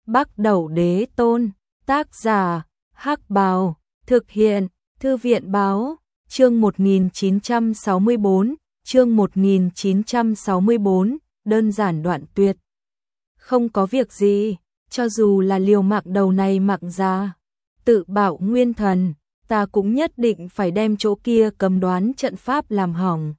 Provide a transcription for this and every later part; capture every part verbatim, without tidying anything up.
Bắc Đẩu Đế Tôn, tác giả, Hắc Bào, thực hiện, Thư viện Báo, chương một nghìn chín trăm sáu mươi tư, chương một nghìn chín trăm sáu mươi tư, đơn giản đoạn tuyệt. Không có việc gì, cho dù là liều mạng đầu này mạng ra, tự bảo nguyên thần, ta cũng nhất định phải đem chỗ kia cầm đoán trận pháp làm hỏng.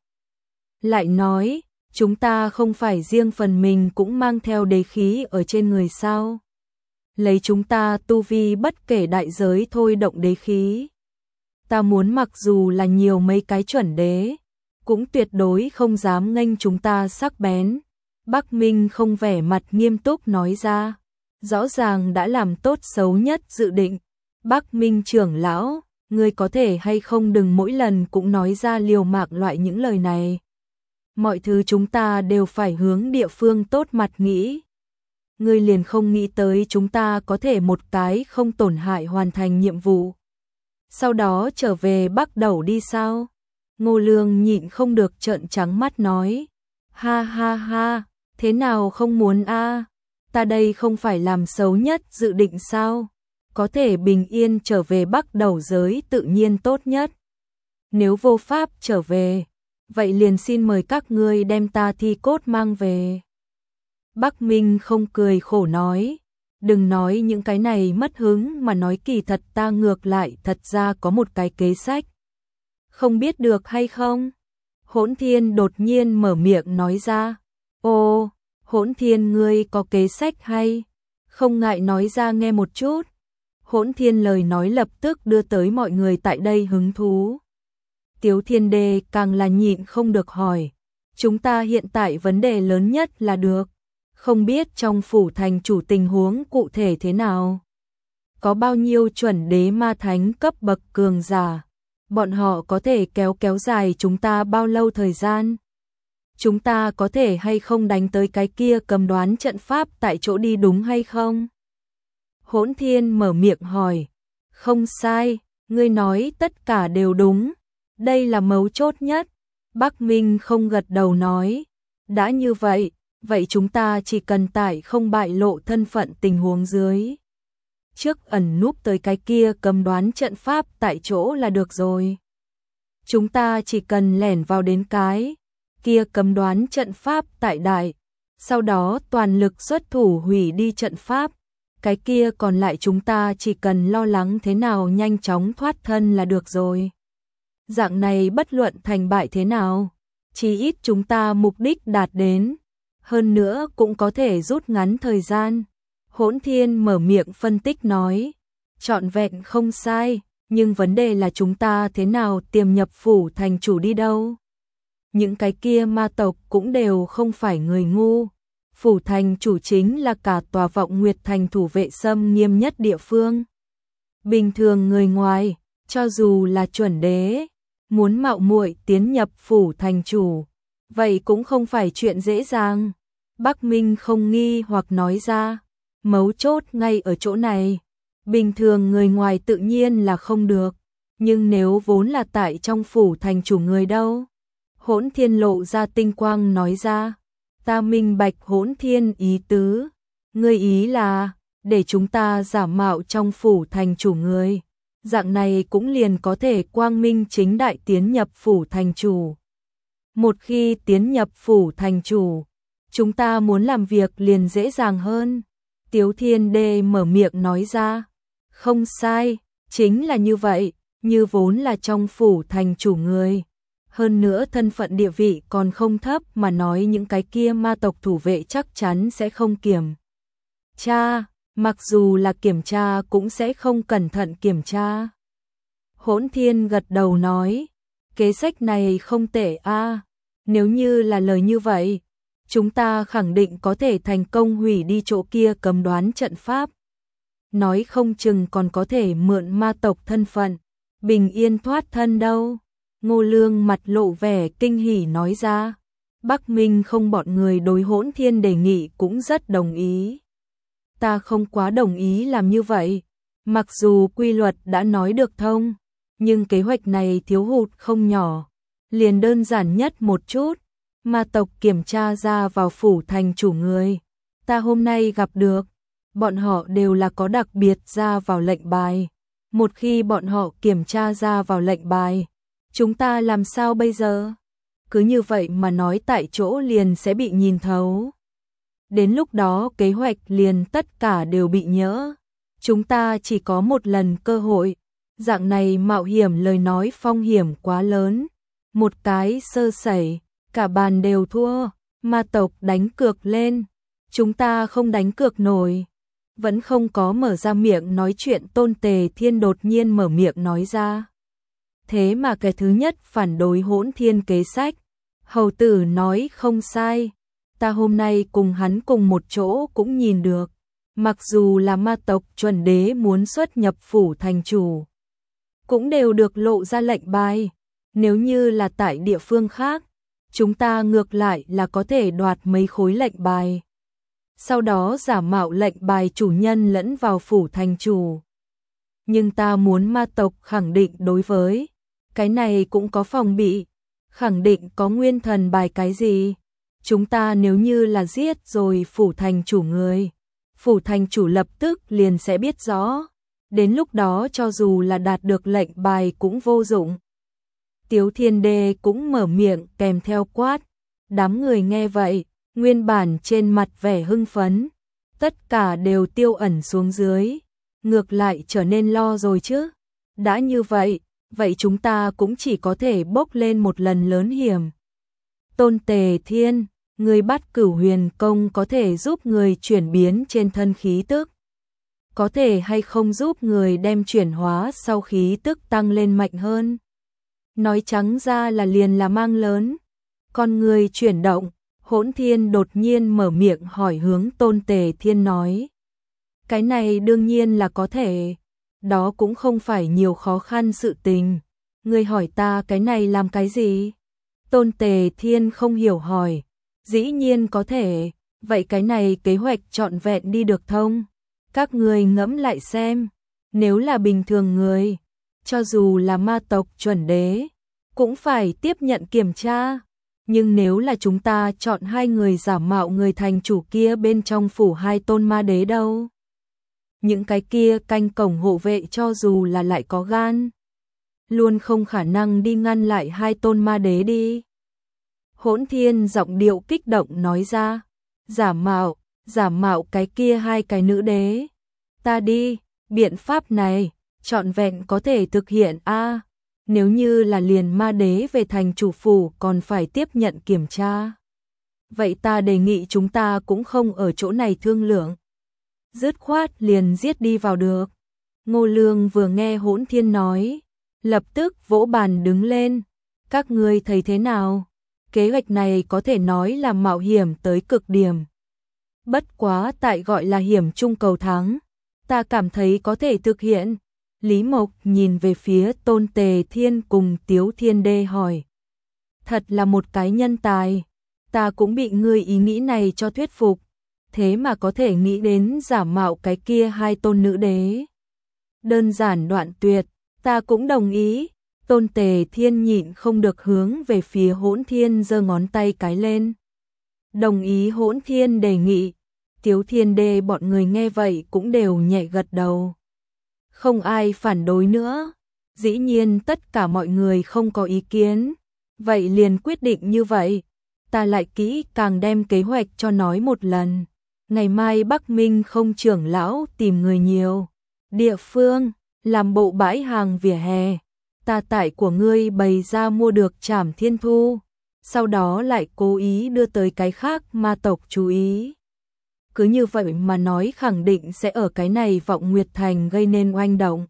Lại nói, chúng ta không phải riêng phần mình cũng mang theo đế khí ở trên người sao? Lấy chúng ta tu vi bất kể đại giới thôi động đế khí. Ta muốn mặc dù là nhiều mấy cái chuẩn đế, cũng tuyệt đối không dám nghênh chúng ta sắc bén. Bắc Minh không vẻ mặt nghiêm túc nói ra, rõ ràng đã làm tốt xấu nhất dự định. Bắc Minh trưởng lão, ngươi có thể hay không đừng mỗi lần cũng nói ra liều mạng loại những lời này. Mọi thứ chúng ta đều phải hướng địa phương tốt mặt nghĩ. Ngươi liền không nghĩ tới chúng ta có thể một cái không tổn hại hoàn thành nhiệm vụ. Sau đó trở về Bắc Đẩu đi sao? Ngô Lương nhịn không được trợn trắng mắt nói. Ha ha ha, thế nào không muốn a? Ta đây không phải làm xấu nhất dự định sao? Có thể bình yên trở về Bắc Đẩu giới tự nhiên tốt nhất. Nếu vô pháp trở về, vậy liền xin mời các ngươi đem ta thi cốt mang về. Bắc Minh không cười khổ nói, đừng nói những cái này mất hứng mà nói kỳ thật ta ngược lại thật ra có một cái kế sách. Không biết được hay không? Hỗn Thiên đột nhiên mở miệng nói ra, ô, Hỗn Thiên ngươi có kế sách hay? Không ngại nói ra nghe một chút. Hỗn Thiên lời nói lập tức đưa tới mọi người tại đây hứng thú. Tiếu Thiên Đế càng là nhịn không được hỏi, chúng ta hiện tại vấn đề lớn nhất là được, không biết trong phủ thành chủ tình huống cụ thể thế nào. Có bao nhiêu chuẩn đế ma thánh cấp bậc cường giả, bọn họ có thể kéo kéo dài chúng ta bao lâu thời gian. Chúng ta có thể hay không đánh tới cái kia cầm đoán trận pháp tại chỗ đi đúng hay không? Hỗn Thiên mở miệng hỏi, không sai, ngươi nói tất cả đều đúng. Đây là mấu chốt nhất. Bắc Minh không gật đầu nói, đã như vậy, vậy chúng ta chỉ cần tại không bại lộ thân phận tình huống dưới. Trước ẩn núp tới cái kia cầm đoán trận pháp tại chỗ là được rồi. Chúng ta chỉ cần lẻn vào đến cái kia cầm đoán trận pháp tại đại, sau đó toàn lực xuất thủ hủy đi trận pháp. Cái kia còn lại chúng ta chỉ cần lo lắng thế nào nhanh chóng thoát thân là được rồi. Dạng này bất luận thành bại thế nào, chỉ ít chúng ta mục đích đạt đến, hơn nữa cũng có thể rút ngắn thời gian. Hỗn Thiên mở miệng phân tích nói, trọn vẹn không sai, nhưng vấn đề là chúng ta thế nào tiềm nhập phủ thành chủ đi đâu. Những cái kia ma tộc cũng đều không phải người ngu. Phủ thành chủ chính là cả tòa Vọng Nguyệt thành thủ vệ xâm nghiêm nhất địa phương. Bình thường người ngoài, cho dù là chuẩn đế, muốn mạo muội tiến nhập phủ thành chủ, vậy cũng không phải chuyện dễ dàng. Bắc Minh không nghi hoặc nói ra, mấu chốt ngay ở chỗ này. Bình thường người ngoài tự nhiên là không được, nhưng nếu vốn là tại trong phủ thành chủ người đâu? Hỗn Thiên lộ ra tinh quang nói ra, ta minh bạch Hỗn Thiên ý tứ, ngươi ý là để chúng ta giả mạo trong phủ thành chủ người. Dạng này cũng liền có thể quang minh chính đại tiến nhập phủ thành chủ. Một khi tiến nhập phủ thành chủ, chúng ta muốn làm việc liền dễ dàng hơn. Tiếu Thiên Đế mở miệng nói ra, không sai, chính là như vậy, như vốn là trong phủ thành chủ người. Hơn nữa thân phận địa vị còn không thấp mà nói những cái kia ma tộc thủ vệ chắc chắn sẽ không kiểm tra. Mặc dù là kiểm tra cũng sẽ không cẩn thận kiểm tra. Hỗn Thiên gật đầu nói, kế sách này không tệ a. Nếu như là lời như vậy, chúng ta khẳng định có thể thành công hủy đi chỗ kia cầm đoán trận pháp. Nói không chừng còn có thể mượn ma tộc thân phận, bình yên thoát thân đâu. Ngô Lương mặt lộ vẻ kinh hỉ nói ra. Bắc Minh không bọn người đối Hỗn Thiên đề nghị cũng rất đồng ý. Ta không quá đồng ý làm như vậy. Mặc dù quy luật đã nói được thông, nhưng kế hoạch này thiếu hụt không nhỏ. Liền đơn giản nhất một chút, ma tộc kiểm tra ra vào phủ thành chủ người. Ta hôm nay gặp được, bọn họ đều là có đặc biệt ra vào lệnh bài. Một khi bọn họ kiểm tra ra vào lệnh bài, chúng ta làm sao bây giờ? Cứ như vậy mà nói tại chỗ liền sẽ bị nhìn thấu. Đến lúc đó kế hoạch liền tất cả đều bị nhỡ. Chúng ta chỉ có một lần cơ hội. Dạng này mạo hiểm lời nói phong hiểm quá lớn. Một cái sơ sẩy, cả bàn đều thua. Ma tộc đánh cược lên. Chúng ta không đánh cược nổi. Vẫn không có mở ra miệng nói chuyện, Tôn Tề Thiên đột nhiên mở miệng nói ra. Thế mà cái thứ nhất phản đối Hỗn Thiên kế sách. Hầu tử nói không sai. Ta hôm nay cùng hắn cùng một chỗ cũng nhìn được. Mặc dù là ma tộc chuẩn đế muốn xuất nhập phủ thành chủ, cũng đều được lộ ra lệnh bài. Nếu như là tại địa phương khác, chúng ta ngược lại là có thể đoạt mấy khối lệnh bài. Sau đó giả mạo lệnh bài chủ nhân lẫn vào phủ thành chủ. Nhưng ta muốn ma tộc khẳng định đối với cái này cũng có phòng bị, khẳng định có nguyên thần bài cái gì. Chúng ta nếu như là giết rồi phủ thành chủ người, phủ thành chủ lập tức liền sẽ biết rõ. Đến lúc đó cho dù là đạt được lệnh bài cũng vô dụng. Tiếu Thiên Đê cũng mở miệng kèm theo quát. Đám người nghe vậy, nguyên bản trên mặt vẻ hưng phấn, tất cả đều tiêu ẩn xuống dưới. Ngược lại trở nên lo rồi chứ. Đã như vậy, vậy chúng ta cũng chỉ có thể bốc lên một lần lớn hiểm. Tôn Tề Thiên, người bắt Cửu Huyền Công có thể giúp người chuyển biến trên thân khí tức. Có thể hay không giúp người đem chuyển hóa sau khí tức tăng lên mạnh hơn? Nói trắng ra là liền là mang lớn. Con người chuyển động, Hỗn Thiên đột nhiên mở miệng hỏi hướng Tôn Tề Thiên nói. Cái này đương nhiên là có thể. Đó cũng không phải nhiều khó khăn sự tình. Người hỏi ta cái này làm cái gì? Tôn Tề Thiên không hiểu hỏi. Dĩ nhiên có thể. Vậy cái này kế hoạch trọn vẹn đi được thông? Các người ngẫm lại xem. Nếu là bình thường người, cho dù là ma tộc chuẩn đế, cũng phải tiếp nhận kiểm tra. Nhưng nếu là chúng ta chọn hai người giả mạo người thành chủ kia bên trong phủ hai tôn ma đế đâu? Những cái kia canh cổng hộ vệ cho dù là lại có gan, luôn không khả năng đi ngăn lại hai tôn ma đế đi. Hỗn Thiên giọng điệu kích động nói ra. Giả mạo, giả mạo cái kia hai cái nữ đế. Ta đi, biện pháp này, trọn vẹn có thể thực hiện a. À, nếu như là liền ma đế về thành chủ phủ còn phải tiếp nhận kiểm tra. Vậy ta đề nghị chúng ta cũng không ở chỗ này thương lượng. Dứt khoát liền giết đi vào được. Ngô Lương vừa nghe Hỗn Thiên nói, lập tức vỗ bàn đứng lên. Các ngươi thấy thế nào? Kế hoạch này có thể nói là mạo hiểm tới cực điểm. Bất quá tại gọi là hiểm trung cầu thắng, ta cảm thấy có thể thực hiện. Lý Mộc nhìn về phía Tôn Tề Thiên cùng Tiếu Thiên Đê hỏi. Thật là một cái nhân tài, ta cũng bị ngươi ý nghĩ này cho thuyết phục. Thế mà có thể nghĩ đến giả mạo cái kia hai tôn nữ đế. Đơn giản đoạn tuyệt, ta cũng đồng ý. Tôn Tề Thiên nhịn không được hướng về phía Hỗn Thiên giơ ngón tay cái lên. Đồng ý Hỗn Thiên đề nghị. Tiếu Thiên Đê bọn người nghe vậy cũng đều nhẹ gật đầu. Không ai phản đối nữa. Dĩ nhiên tất cả mọi người không có ý kiến. Vậy liền quyết định như vậy. Ta lại kỹ càng đem kế hoạch cho nói một lần. Ngày mai Bắc Minh không trưởng lão tìm người nhiều. Địa phương, làm bộ bãi hàng vỉa hè. Ta tại của ngươi bày ra mua được Trảm Thiên Thu. Sau đó lại cố ý đưa tới cái khác ma tộc chú ý. Cứ như vậy mà nói khẳng định sẽ ở cái này Vọng Nguyệt Thành gây nên oanh động.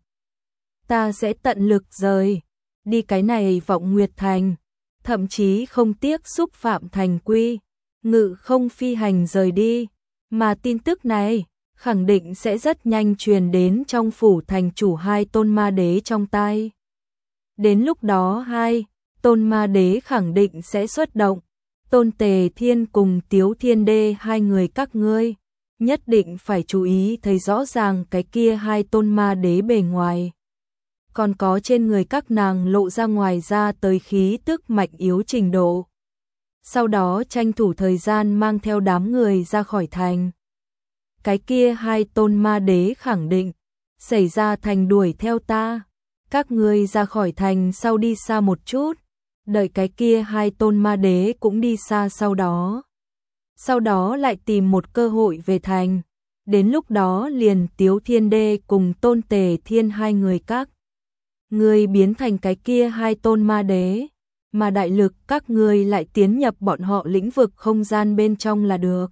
Ta sẽ tận lực rời đi cái này Vọng Nguyệt Thành, thậm chí không tiếc xúc phạm thành quy, ngự không phi hành rời đi. Mà tin tức này khẳng định sẽ rất nhanh truyền đến trong phủ thành chủ hai tôn ma đế trong tai. Đến lúc đó hai tôn ma đế khẳng định sẽ xuất động. Tôn Tề Thiên cùng Tiếu Thiên Đê hai người các ngươi nhất định phải chú ý thấy rõ ràng cái kia hai tôn ma đế bề ngoài. Còn có trên người các nàng lộ ra ngoài ra tới khí tức mạnh yếu trình độ. Sau đó tranh thủ thời gian mang theo đám người ra khỏi thành. cái kia hai tôn ma đế khẳng định xảy ra thành đuổi theo ta. Các ngươi ra khỏi thành sau đi xa một chút, đợi cái kia hai tôn ma đế cũng đi xa sau đó. Sau đó lại tìm một cơ hội về thành. Đến lúc đó liền Tiếu Thiên Đê cùng Tôn Tề Thiên hai người các ngươi biến thành cái kia hai tôn ma đế, mà đại lực các ngươi lại tiến nhập bọn họ lĩnh vực không gian bên trong là được.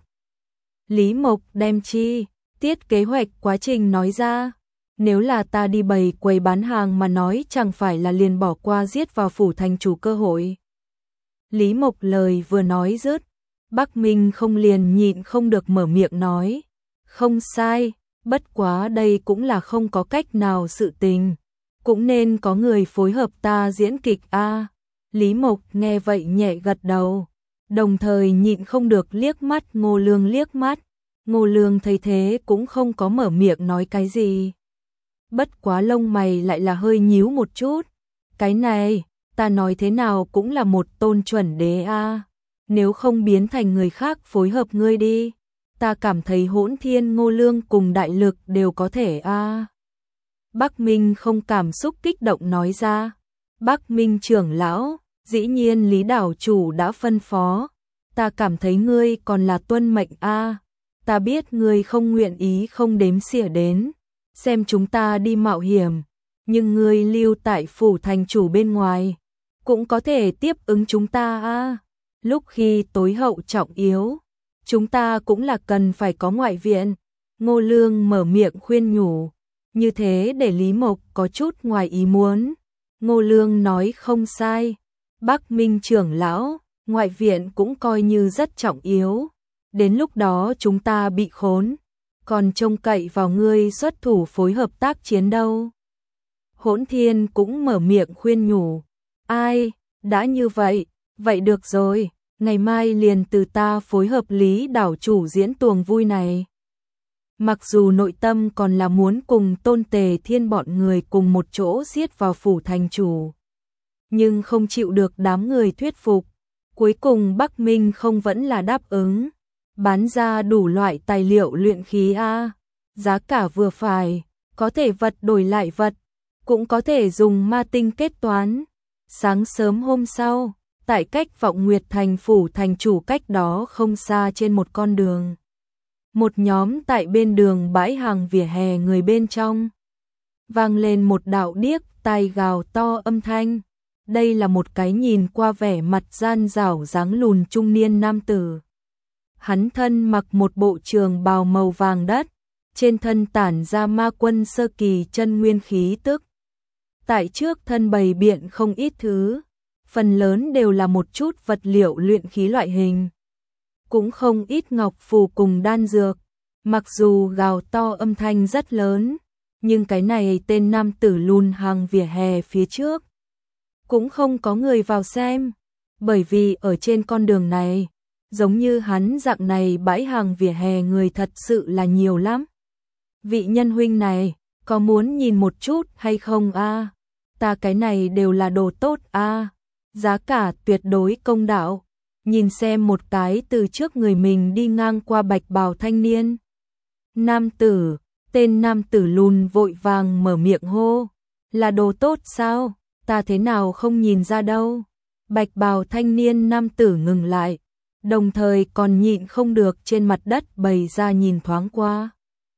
Lý Mộc đem chi tiết kế hoạch quá trình nói ra. Nếu là ta đi bày quầy bán hàng mà nói chẳng phải là liền bỏ qua giết vào phủ thành chủ cơ hội. Lý Mộc lời vừa nói dứt, Bắc Minh không liền nhịn không được mở miệng nói. Không sai, bất quá đây cũng là không có cách nào sự tình. Cũng nên có người phối hợp ta diễn kịch a. Lý Mộc nghe vậy nhẹ gật đầu, đồng thời nhịn không được liếc mắt Ngô Lương liếc mắt. Ngô Lương thấy thế cũng không có mở miệng nói cái gì. Bất quá lông mày lại là hơi nhíu một chút. Cái này, ta nói thế nào cũng là một tôn chuẩn đế a. Nếu không biến thành người khác phối hợp ngươi đi. Ta cảm thấy Hỗn Thiên Ngô Lương cùng đại lực đều có thể a. Bắc Minh không cảm xúc kích động nói ra. Bắc Minh trưởng lão, dĩ nhiên Lý đảo chủ đã phân phó. Ta cảm thấy ngươi còn là tuân mệnh a. Ta biết ngươi không nguyện ý không đếm xỉa đến xem chúng ta đi mạo hiểm, nhưng ngươi lưu tại phủ thành chủ bên ngoài, cũng có thể tiếp ứng chúng ta a. Lúc khi tối hậu trọng yếu, chúng ta cũng là cần phải có ngoại viện. Ngô Lương mở miệng khuyên nhủ, như thế để Lý Mộc có chút ngoài ý muốn. Ngô Lương nói không sai, Bắc Minh trưởng lão, ngoại viện cũng coi như rất trọng yếu. Đến lúc đó chúng ta bị khốn, còn trông cậy vào ngươi xuất thủ phối hợp tác chiến đâu. Hỗn Thiên cũng mở miệng khuyên nhủ. Ai, đã như vậy, vậy được rồi, ngày mai liền từ ta phối hợp Lý đảo chủ diễn tuồng vui này. Mặc dù nội tâm còn là muốn cùng Tôn Tề Thiên bọn người cùng một chỗ giết vào phủ thành chủ, nhưng không chịu được đám người thuyết phục. Cuối cùng Bắc Minh không vẫn là đáp ứng. Bán ra đủ loại tài liệu luyện khí a, giá cả vừa phải, có thể vật đổi lại vật, cũng có thể dùng ma tinh kết toán. Sáng sớm hôm sau, tại cách Vọng Nguyệt thành phủ thành chủ cách đó không xa trên một con đường, một nhóm tại bên đường bãi hàng vỉa hè người bên trong vang lên một đạo điếc tai gào to âm thanh. Đây là một cái nhìn qua vẻ mặt gian dảo dáng lùn trung niên nam tử. Hắn thân mặc một bộ trường bào màu vàng đất, trên thân tản ra ma quân sơ kỳ chân nguyên khí tức. Tại trước thân bày biện không ít thứ, phần lớn đều là một chút vật liệu luyện khí loại hình. Cũng không ít ngọc phù cùng đan dược, mặc dù gào to âm thanh rất lớn, nhưng cái này tên nam tử lùn hàng vỉa hè phía trước. Cũng không có người vào xem, bởi vì ở trên con đường này, giống như hắn dạng này bãi hàng vỉa hè người thật sự là nhiều lắm. Vị nhân huynh này, có muốn nhìn một chút hay không a? Ta cái này đều là đồ tốt a, giá cả tuyệt đối công đạo. Nhìn xem một cái từ trước người mình đi ngang qua bạch bào thanh niên. Nam tử, tên nam tử lùn vội vàng mở miệng hô, là đồ tốt sao? Ta thế nào không nhìn ra đâu. Bạch bào thanh niên nam tử ngừng lại, đồng thời còn nhịn không được trên mặt đất bày ra nhìn thoáng qua.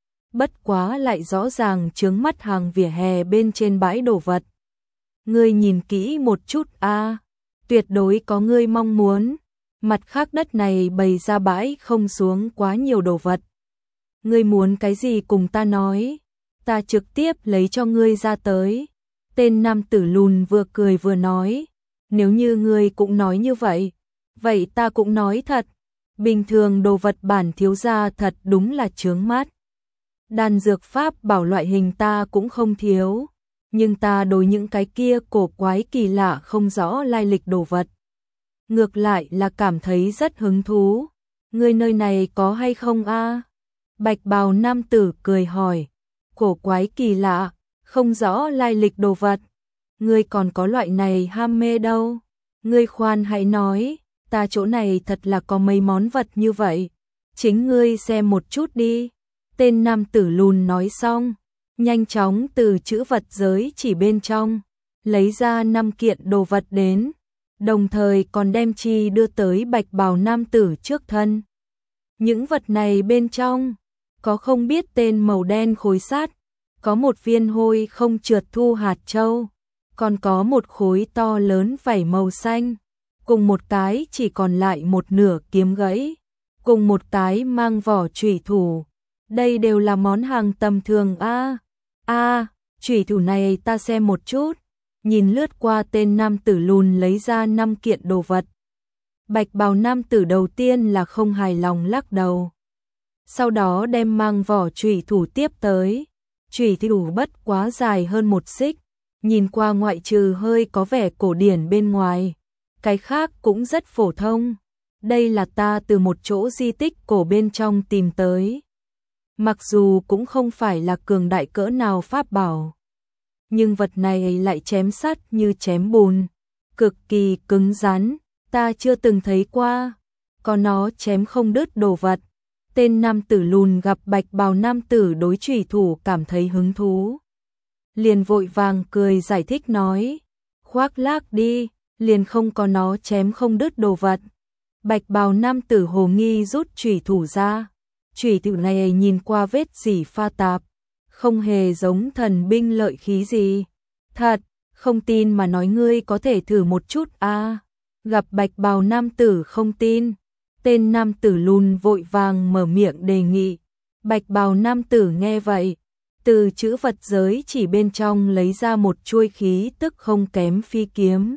Bất quá lại rõ ràng chướng mắt hàng vỉa hè bên trên bãi đồ vật. Ngươi nhìn kỹ một chút a, tuyệt đối có ngươi mong muốn. Mặt khác đất này bày ra bãi không xuống quá nhiều đồ vật. Ngươi muốn cái gì cùng ta nói, ta trực tiếp lấy cho ngươi ra tới. Tên nam tử lùn vừa cười vừa nói, nếu như ngươi cũng nói như vậy, vậy ta cũng nói thật, bình thường đồ vật bản thiếu gia thật đúng là chướng mắt. Đan dược pháp bảo loại hình ta cũng không thiếu, nhưng ta đối những cái kia cổ quái kỳ lạ không rõ lai lịch đồ vật, ngược lại là cảm thấy rất hứng thú. Ngươi nơi này có hay không a? Bạch bào nam tử cười hỏi. Cổ quái kỳ lạ, không rõ lai lịch đồ vật, ngươi còn có loại này ham mê đâu. Ngươi khoan hãy nói, ta chỗ này thật là có mấy món vật như vậy, chính ngươi xem một chút đi. Tên nam tử lùn nói xong, nhanh chóng từ trữ vật giới chỉ bên trong, lấy ra năm kiện đồ vật đến, đồng thời còn đem chi đưa tới bạch bào nam tử trước thân. Những vật này bên trong, có không biết tên màu đen khối sắt, có một viên hôi không trượt thu hạt châu, còn có một khối to lớn vảy màu xanh, cùng một cái chỉ còn lại một nửa kiếm gãy, cùng một cái mang vỏ chủy thủ. Đây đều là món hàng tầm thường a. A, chủy thủ này ta xem một chút. Nhìn lướt qua tên nam tử lùn lấy ra năm kiện đồ vật. Bạch bào nam tử đầu tiên là không hài lòng lắc đầu. Sau đó đem mang vỏ chủy thủ tiếp tới. Chủy thủ bất quá dài hơn một xích, nhìn qua ngoại trừ hơi có vẻ cổ điển bên ngoài, cái khác cũng rất phổ thông. Đây là ta từ một chỗ di tích cổ bên trong tìm tới. Mặc dù cũng không phải là cường đại cỡ nào pháp bảo, nhưng vật này lại chém sắt như chém bùn, cực kỳ cứng rắn, ta chưa từng thấy qua, có nó chém không đứt đồ vật. Tên nam tử lùn gặp bạch bào nam tử đối chủy thủ cảm thấy hứng thú, liền vội vàng cười giải thích nói, khoác lác đi, liền không có nó chém không đứt đồ vật. Bạch bào nam tử hồ nghi rút chủy thủ ra, chủy thủ này nhìn qua vết dỉ pha tạp, không hề giống thần binh lợi khí gì. Thật, không tin mà nói ngươi có thể thử một chút a. À. Gặp bạch bào nam tử không tin, tên nam tử lùn vội vàng mở miệng đề nghị. Bạch bào nam tử nghe vậy, từ chữ vật giới chỉ bên trong lấy ra một chuôi khí tức không kém phi kiếm.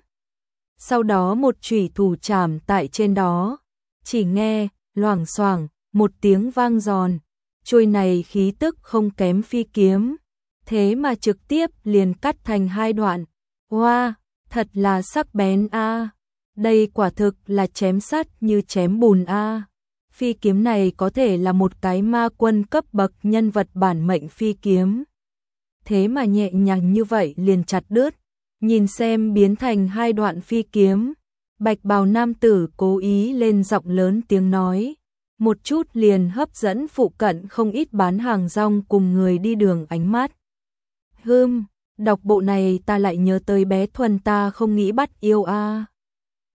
Sau đó một chủy thủ chạm tại trên đó, chỉ nghe loảng xoảng một tiếng vang giòn, chuôi này khí tức không kém phi kiếm, thế mà trực tiếp liền cắt thành hai đoạn. Wow, thật là sắc bén a. À. Đây quả thực là chém sắt như chém bùn a. À. Phi kiếm này có thể là một cái ma quân cấp bậc nhân vật bản mệnh phi kiếm. Thế mà nhẹ nhàng như vậy liền chặt đứt, nhìn xem biến thành hai đoạn phi kiếm. Bạch bào nam tử cố ý lên giọng lớn tiếng nói, một chút liền hấp dẫn phụ cận không ít bán hàng rong cùng người đi đường ánh mắt. Hừm, đọc bộ này ta lại nhớ tới bé Thuần ta không nghĩ bắt yêu a. À.